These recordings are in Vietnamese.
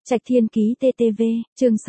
Trạch Thiên Ký TTV, chương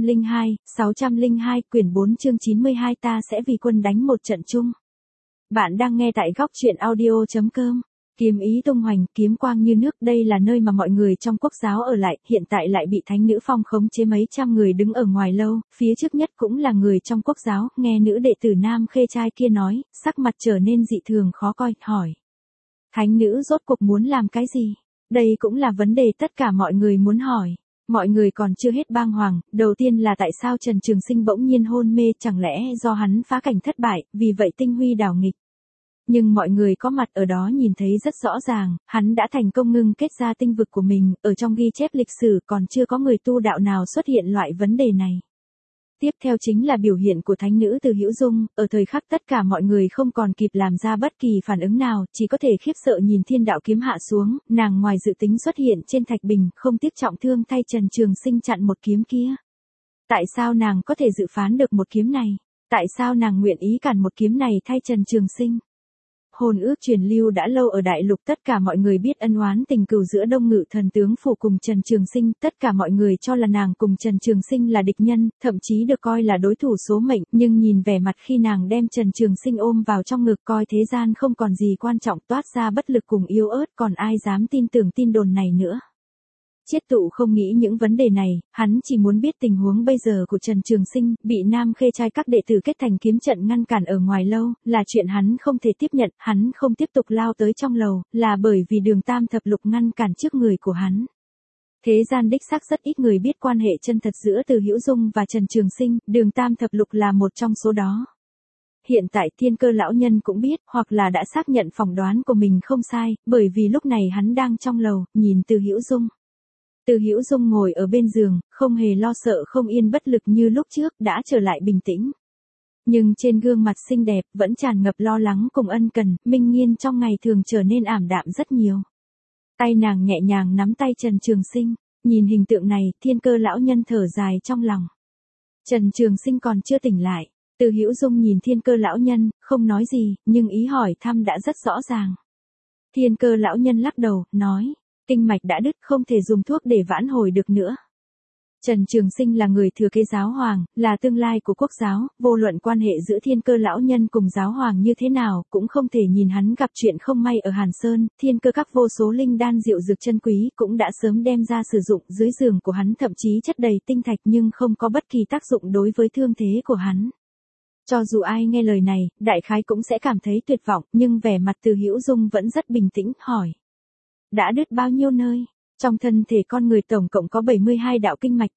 602, quyển 4 chương 92 ta sẽ vì quân đánh một trận chung. Bạn đang nghe tại góc truyện audio.com. Kiếm ý tung hoành, kiếm quang như nước, đây là nơi mà mọi người trong quốc giáo ở lại, hiện tại lại bị thánh nữ phong khống chế mấy trăm người đứng ở ngoài lâu, phía trước nhất cũng là người trong quốc giáo, nghe nữ đệ tử nam khê trai kia nói, sắc mặt trở nên dị thường khó coi, hỏi. Thánh nữ rốt cuộc muốn làm cái gì? Đây cũng là vấn đề tất cả mọi người muốn hỏi. Mọi người còn chưa hết bàng hoàng, đầu tiên là tại sao Trần Trường Sinh bỗng nhiên hôn mê, chẳng lẽ do hắn phá cảnh thất bại, vì vậy tinh huy đảo nghịch. Nhưng mọi người có mặt ở đó nhìn thấy rất rõ ràng, hắn đã thành công ngưng kết ra tinh vực của mình, ở trong ghi chép lịch sử còn chưa có người tu đạo nào xuất hiện loại vấn đề này. Tiếp theo chính là biểu hiện của thánh nữ Từ Hữu Dung, ở thời khắc tất cả mọi người không còn kịp làm ra bất kỳ phản ứng nào, chỉ có thể khiếp sợ nhìn thiên đạo kiếm hạ xuống, nàng ngoài dự tính xuất hiện trên thạch bình, không tiếc trọng thương thay Trần Trường Sinh chặn một kiếm kia. Tại sao nàng có thể dự phán được một kiếm này? Tại sao nàng nguyện ý cản một kiếm này thay Trần Trường Sinh? Hồn ước truyền lưu đã lâu ở đại lục, tất cả mọi người biết ân oán tình cừu giữa Đông Ngự thần tướng phủ cùng Trần Trường Sinh, tất cả mọi người cho là nàng cùng Trần Trường Sinh là địch nhân, thậm chí được coi là đối thủ số mệnh, nhưng nhìn vẻ mặt khi nàng đem Trần Trường Sinh ôm vào trong ngực, coi thế gian không còn gì quan trọng, toát ra bất lực cùng yếu ớt, còn ai dám tin tưởng tin đồn này nữa. Chiết Tụ không nghĩ những vấn đề này, hắn chỉ muốn biết tình huống bây giờ của Trần Trường Sinh, bị nam khê trai các đệ tử kết thành kiếm trận ngăn cản ở ngoài lâu, là chuyện hắn không thể tiếp nhận, hắn không tiếp tục lao tới trong lầu, là bởi vì Đường Tam Thập Lục ngăn cản trước người của hắn. Thế gian đích xác rất ít người biết quan hệ chân thật giữa Từ Hữu Dung và Trần Trường Sinh, Đường Tam Thập Lục là một trong số đó. Hiện tại Thiên Cơ lão nhân cũng biết, hoặc là đã xác nhận phỏng đoán của mình không sai, bởi vì lúc này hắn đang trong lầu, nhìn Từ Hữu Dung. Từ Hữu Dung ngồi ở bên giường, không hề lo sợ không yên bất lực như lúc trước, đã trở lại bình tĩnh. Nhưng trên gương mặt xinh đẹp, vẫn tràn ngập lo lắng cùng ân cần, Minh Nghiên trong ngày thường trở nên ảm đạm rất nhiều. Tay nàng nhẹ nhàng nắm tay Trần Trường Sinh, nhìn hình tượng này, Thiên Cơ lão nhân thở dài trong lòng. Trần Trường Sinh còn chưa tỉnh lại, Từ Hữu Dung nhìn Thiên Cơ lão nhân, không nói gì, nhưng ý hỏi thăm đã rất rõ ràng. Thiên Cơ lão nhân lắc đầu, nói. Kinh mạch đã đứt, không thể dùng thuốc để vãn hồi được nữa. Trần Trường Sinh là người thừa kế giáo hoàng, là tương lai của quốc giáo, vô luận quan hệ giữa Thiên Cơ lão nhân cùng giáo hoàng như thế nào, cũng không thể nhìn hắn gặp chuyện không may ở Hàn Sơn, Thiên Cơ các vô số linh đan diệu dược chân quý cũng đã sớm đem ra sử dụng, dưới giường của hắn thậm chí chất đầy tinh thạch nhưng không có bất kỳ tác dụng đối với thương thế của hắn. Cho dù ai nghe lời này, đại khái cũng sẽ cảm thấy tuyệt vọng, nhưng vẻ mặt Từ Hữu Dung vẫn rất bình tĩnh, hỏi. Đã đứt bao nhiêu nơi? Trong thân thể con người tổng cộng có 72 đạo kinh mạch,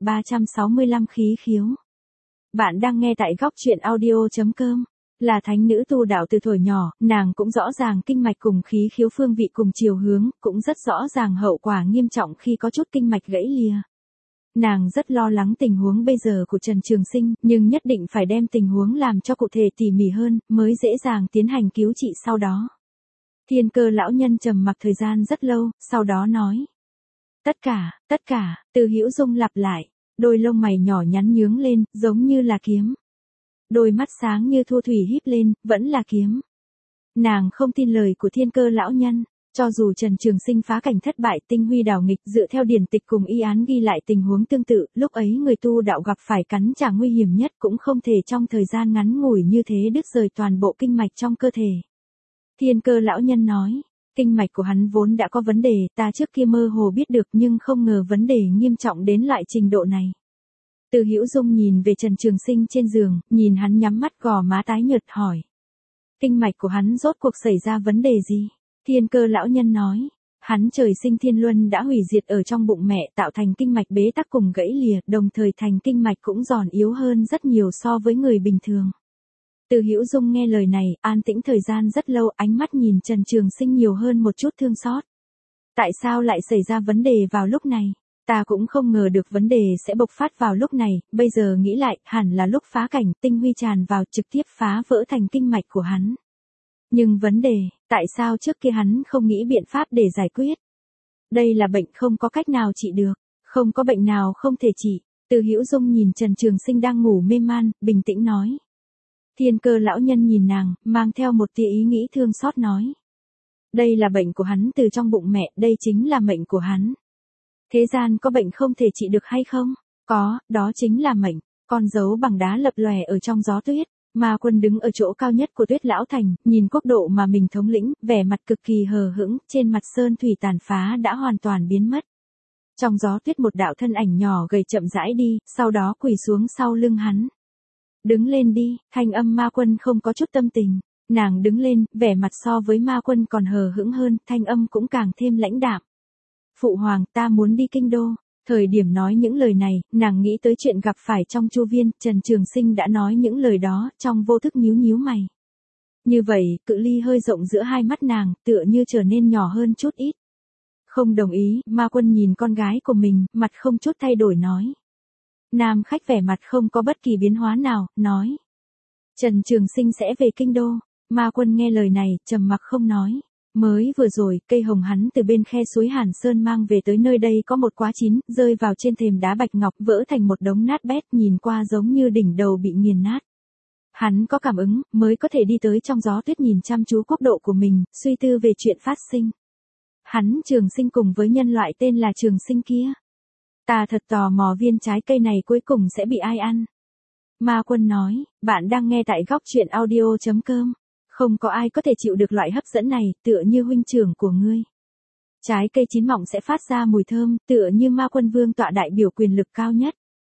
365 khí khiếu. Bạn đang nghe tại góc truyện audio.com. Là thánh nữ tu đạo từ thuở nhỏ, nàng cũng rõ ràng kinh mạch cùng khí khiếu phương vị cùng chiều hướng, cũng rất rõ ràng hậu quả nghiêm trọng khi có chút kinh mạch gãy lìa. Nàng rất lo lắng tình huống bây giờ của Trần Trường Sinh, nhưng nhất định phải đem tình huống làm cho cụ thể tỉ mỉ hơn, mới dễ dàng tiến hành cứu trị sau đó. Thiên Cơ lão nhân trầm mặc thời gian rất lâu, sau đó nói. Tất cả, Từ Hữu Dung lặp lại, đôi lông mày nhỏ nhắn nhướng lên, giống như là kiếm. Đôi mắt sáng như thu thủy híp lên, vẫn là kiếm. Nàng không tin lời của Thiên Cơ lão nhân, cho dù Trần Trường Sinh phá cảnh thất bại, tinh huy đảo nghịch, dựa theo điển tịch cùng y án ghi lại tình huống tương tự, lúc ấy người tu đạo gặp phải cắn trả nguy hiểm nhất cũng không thể trong thời gian ngắn ngủi như thế đứt rời toàn bộ kinh mạch trong cơ thể. Thiên Cơ lão nhân nói, kinh mạch của hắn vốn đã có vấn đề, ta trước kia mơ hồ biết được nhưng không ngờ vấn đề nghiêm trọng đến loại trình độ này. Từ Hữu Dung nhìn về Trần Trường Sinh trên giường, nhìn hắn nhắm mắt gò má tái nhợt hỏi. Kinh mạch của hắn rốt cuộc xảy ra vấn đề gì? Thiên Cơ lão nhân nói, hắn trời sinh thiên luân đã hủy diệt ở trong bụng mẹ, tạo thành kinh mạch bế tắc cùng gãy lìa, đồng thời thành kinh mạch cũng giòn yếu hơn rất nhiều so với người bình thường. Từ Hữu Dung nghe lời này, an tĩnh thời gian rất lâu, ánh mắt nhìn Trần Trường Sinh nhiều hơn một chút thương xót. Tại sao lại xảy ra vấn đề vào lúc này? Ta cũng không ngờ được vấn đề sẽ bộc phát vào lúc này, bây giờ nghĩ lại, hẳn là lúc phá cảnh, tinh huy tràn vào trực tiếp phá vỡ thành kinh mạch của hắn. Nhưng vấn đề, tại sao trước kia hắn không nghĩ biện pháp để giải quyết? Đây là bệnh không có cách nào trị được, không có bệnh nào không thể trị. Từ Hữu Dung nhìn Trần Trường Sinh đang ngủ mê man, bình tĩnh nói. Thiên Cơ lão nhân nhìn nàng, mang theo một tia ý nghĩ thương xót nói. Đây là bệnh của hắn từ trong bụng mẹ, đây chính là mệnh của hắn. Thế gian có bệnh không thể trị được hay không? Có, đó chính là mệnh. Con dấu bằng đá lập lòe ở trong gió tuyết. Ma Quân đứng ở chỗ cao nhất của Tuyết Lão Thành, nhìn quốc độ mà mình thống lĩnh, vẻ mặt cực kỳ hờ hững, trên mặt sơn thủy tàn phá đã hoàn toàn biến mất. Trong gió tuyết một đạo thân ảnh nhỏ gầy chậm rãi đi, sau đó quỳ xuống sau lưng hắn. Đứng lên đi, thanh âm Ma Quân không có chút tâm tình. Nàng đứng lên, vẻ mặt so với Ma Quân còn hờ hững hơn, thanh âm cũng càng thêm lãnh đạm. Phụ hoàng, ta muốn đi kinh đô. Thời điểm nói những lời này, nàng nghĩ tới chuyện gặp phải trong Chu Viên, Trần Trường Sinh đã nói những lời đó, trong vô thức nhíu nhíu mày. Như vậy, cự ly hơi rộng giữa hai mắt nàng, tựa như trở nên nhỏ hơn chút ít. Không đồng ý, Ma Quân nhìn con gái của mình, mặt không chút thay đổi nói. Nam khách vẻ mặt không có bất kỳ biến hóa nào, nói. Trần Trường Sinh sẽ về kinh đô. Ma Quân nghe lời này, trầm mặc không nói. Mới vừa rồi, cây hồng hắn từ bên khe suối Hàn Sơn mang về tới nơi đây có một quá chín, rơi vào trên thềm đá bạch ngọc, vỡ thành một đống nát bét, nhìn qua giống như đỉnh đầu bị nghiền nát. Hắn có cảm ứng, mới có thể đi tới trong gió tuyết nhìn chăm chú quốc độ của mình, suy tư về chuyện phát sinh. Hắn Trường Sinh cùng với nhân loại tên là Trường Sinh kia. Ta thật tò mò viên trái cây này cuối cùng sẽ bị ai ăn. Ma Quân nói, bạn đang nghe tại góc truyện audio.com. Không có ai có thể chịu được loại hấp dẫn này, tựa như huynh trưởng của ngươi. Trái cây chín mọng sẽ phát ra mùi thơm, tựa như Ma Quân vương tọa đại biểu quyền lực cao nhất.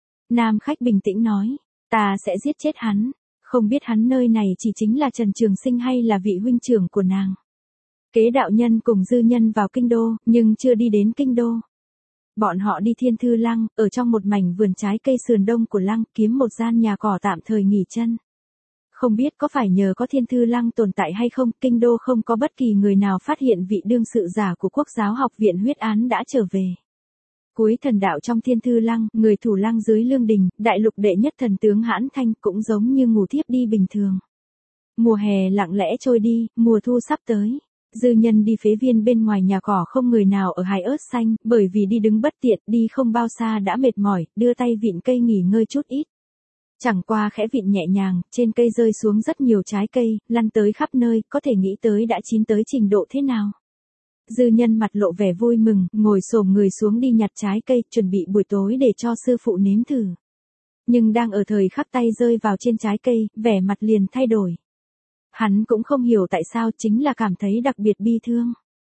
Nam khách bình tĩnh nói, ta sẽ giết chết hắn. Không biết hắn nơi này chỉ chính là Trần Trường Sinh hay là vị huynh trưởng của nàng. Kế đạo nhân cùng dư nhân vào kinh đô, nhưng chưa đi đến kinh đô. Bọn họ đi Thiên Thư Lăng, ở trong một mảnh vườn trái cây sườn đông của lăng, kiếm một gian nhà cỏ tạm thời nghỉ chân. Không biết có phải nhờ có Thiên Thư Lăng tồn tại hay không, kinh đô không có bất kỳ người nào phát hiện vị đương sự giả của Quốc giáo học viện huyết án đã trở về. Cuối thần đạo trong Thiên Thư Lăng, người thủ lăng dưới lương đình, đại lục đệ nhất thần tướng Hãn Thanh cũng giống như ngủ thiếp đi bình thường. Mùa hè lặng lẽ trôi đi, mùa thu sắp tới. Dư nhân đi phế viên bên ngoài nhà cỏ không người nào ở hài ớt xanh, bởi vì đi đứng bất tiện, đi không bao xa đã mệt mỏi, đưa tay vịn cây nghỉ ngơi chút ít. Chẳng qua khẽ vịn nhẹ nhàng, trên cây rơi xuống rất nhiều trái cây, lăn tới khắp nơi, có thể nghĩ tới đã chín tới trình độ thế nào. Dư nhân mặt lộ vẻ vui mừng, ngồi xổm người xuống đi nhặt trái cây, chuẩn bị buổi tối để cho sư phụ nếm thử. Nhưng đang ở thời khắc tay rơi vào trên trái cây, vẻ mặt liền thay đổi. Hắn cũng không hiểu tại sao, chính là cảm thấy đặc biệt bi thương.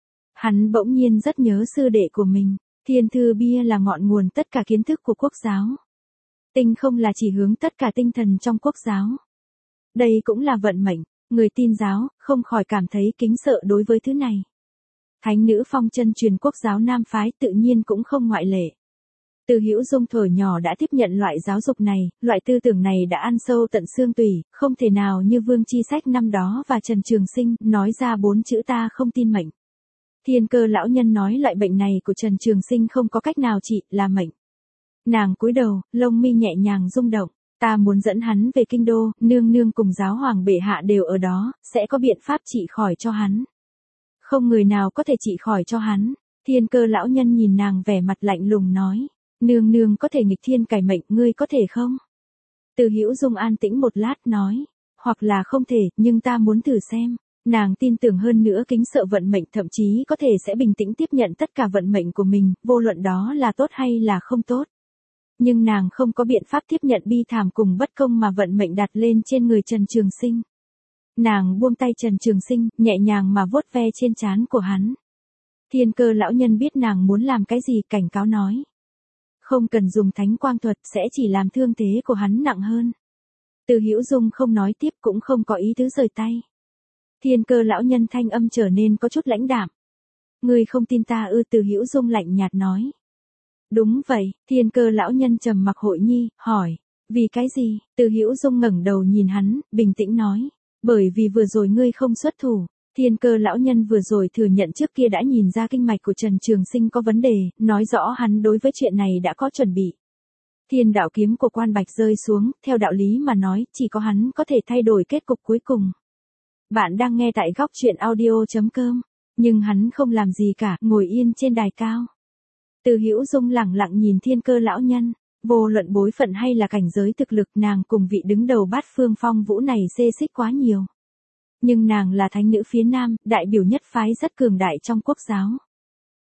Hắn bỗng nhiên rất nhớ sư đệ của mình. Thiên Thư Bia là ngọn nguồn tất cả kiến thức của quốc giáo. Tinh không là chỉ hướng tất cả tinh thần trong quốc giáo. Đây cũng là vận mệnh. Người tin giáo không khỏi cảm thấy kính sợ đối với thứ này. Thánh nữ phong chân truyền quốc giáo Nam phái tự nhiên cũng không ngoại lệ. Từ Hữu Dung thuở nhỏ đã tiếp nhận loại giáo dục này, loại tư tưởng này đã ăn sâu tận xương tủy, không thể nào như Vương Chi Sách năm đó và Trần Trường Sinh nói ra 4 chữ ta không tin mệnh. Thiên Cơ lão nhân nói loại bệnh này của Trần Trường Sinh không có cách nào trị, là mệnh. Nàng cúi đầu, lông mi nhẹ nhàng rung động, ta muốn dẫn hắn về kinh đô, nương nương cùng giáo hoàng bệ hạ đều ở đó, sẽ có biện pháp trị khỏi cho hắn. Không người nào có thể trị khỏi cho hắn. Thiên Cơ lão nhân nhìn nàng vẻ mặt lạnh lùng nói. Nương nương có thể nghịch thiên cải mệnh, ngươi có thể không? Từ Hữu Dung an tĩnh một lát nói. Hoặc là không thể, nhưng ta muốn thử xem. Nàng tin tưởng hơn nữa kính sợ vận mệnh, thậm chí có thể sẽ bình tĩnh tiếp nhận tất cả vận mệnh của mình, vô luận đó là tốt hay là không tốt. Nhưng nàng không có biện pháp tiếp nhận bi thảm cùng bất công mà vận mệnh đặt lên trên người Trần Trường Sinh. Nàng buông tay Trần Trường Sinh, nhẹ nhàng mà vuốt ve trên trán của hắn. Thiên Cơ lão nhân biết nàng muốn làm cái gì, cảnh cáo nói. Không cần dùng thánh quang thuật, sẽ chỉ làm thương thế của hắn nặng hơn. Từ Hữu Dung không nói tiếp, cũng không có ý tứ rời tay. Thiên Cơ lão nhân thanh âm trở nên có chút lãnh đạm. Ngươi không tin ta ư? Từ Hữu Dung lạnh nhạt nói. Đúng vậy. Thiên Cơ lão nhân trầm mặc hội nhi, hỏi. Vì cái gì? Từ Hữu Dung ngẩng đầu nhìn hắn, bình tĩnh nói. Bởi vì vừa rồi ngươi không xuất thủ. Thiên Cơ lão nhân vừa rồi thừa nhận trước kia đã nhìn ra kinh mạch của Trần Trường Sinh có vấn đề, nói rõ hắn đối với chuyện này đã có chuẩn bị. Thiên đạo kiếm của Quan Bạch rơi xuống, theo đạo lý mà nói, chỉ có hắn có thể thay đổi kết cục cuối cùng. Bạn đang nghe tại góc truyện audio.com, nhưng hắn không làm gì cả, ngồi yên trên đài cao. Từ Hữu Dung lẳng lặng nhìn Thiên Cơ lão nhân, vô luận bối phận hay là cảnh giới thực lực, nàng cùng vị đứng đầu Bát Phương Phong Vũ này xê xích quá nhiều. Nhưng nàng là thánh nữ phía Nam, đại biểu nhất phái rất cường đại trong quốc giáo.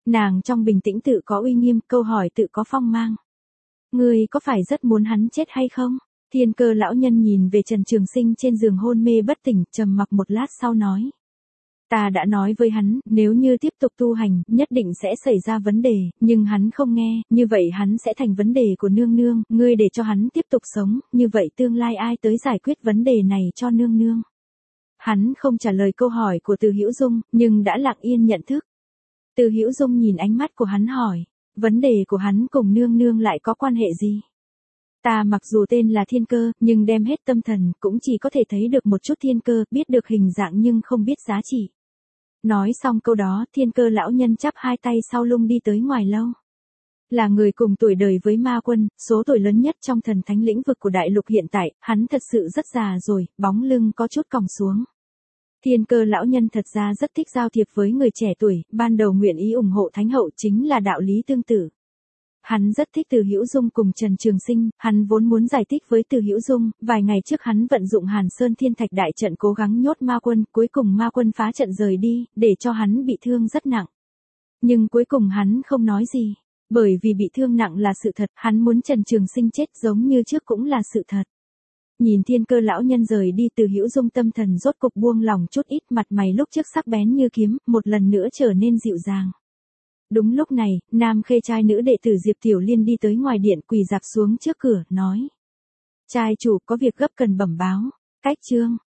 Nàng trong bình tĩnh tự có uy nghiêm, câu hỏi tự có phong mang. Ngươi có phải rất muốn hắn chết hay không? Thiên Cơ lão nhân nhìn về Trần Trường Sinh trên giường hôn mê bất tỉnh, trầm mặc một lát sau nói. Ta đã nói với hắn, nếu như tiếp tục tu hành, nhất định sẽ xảy ra vấn đề, nhưng hắn không nghe, như vậy hắn sẽ thành vấn đề của nương nương, ngươi để cho hắn tiếp tục sống, như vậy tương lai ai tới giải quyết vấn đề này cho nương nương. Hắn không trả lời câu hỏi của Từ Hữu Dung, nhưng đã lặng yên nhận thức. Từ Hữu Dung nhìn ánh mắt của hắn hỏi, vấn đề của hắn cùng nương nương lại có quan hệ gì? Ta mặc dù tên là Thiên Cơ, nhưng đem hết tâm thần, cũng chỉ có thể thấy được một chút thiên cơ, biết được hình dạng nhưng không biết giá trị. Nói xong câu đó, Thiên Cơ lão nhân chắp hai tay sau lưng đi tới ngoài lâu. Là người cùng tuổi đời với Ma Quân, số tuổi lớn nhất trong thần thánh lĩnh vực của đại lục hiện tại, hắn thật sự rất già rồi, bóng lưng có chút còng xuống. Thiên Cơ lão nhân thật ra rất thích giao thiệp với người trẻ tuổi, ban đầu nguyện ý ủng hộ Thánh hậu chính là đạo lý tương tự. Hắn rất thích Từ Hữu Dung cùng Trần Trường Sinh, hắn vốn muốn giải thích với Từ Hữu Dung, vài ngày trước hắn vận dụng Hàn Sơn Thiên Thạch đại trận cố gắng nhốt Ma Quân, cuối cùng Ma Quân phá trận rời đi, để cho hắn bị thương rất nặng. Nhưng cuối cùng hắn không nói gì, bởi vì bị thương nặng là sự thật, hắn muốn Trần Trường Sinh chết giống như trước cũng là sự thật. Nhìn Thiên Cơ lão nhân rời đi, Từ Hữu Dung tâm thần rốt cục buông lòng chút ít, mặt mày lúc trước sắc bén như kiếm, một lần nữa trở nên dịu dàng. Đúng lúc này, nam khê trai nữ đệ tử Diệp Tiểu Liên đi tới ngoài điện, quỳ dạp xuống trước cửa, nói. Trai chủ có việc gấp cần bẩm báo. Cách chương.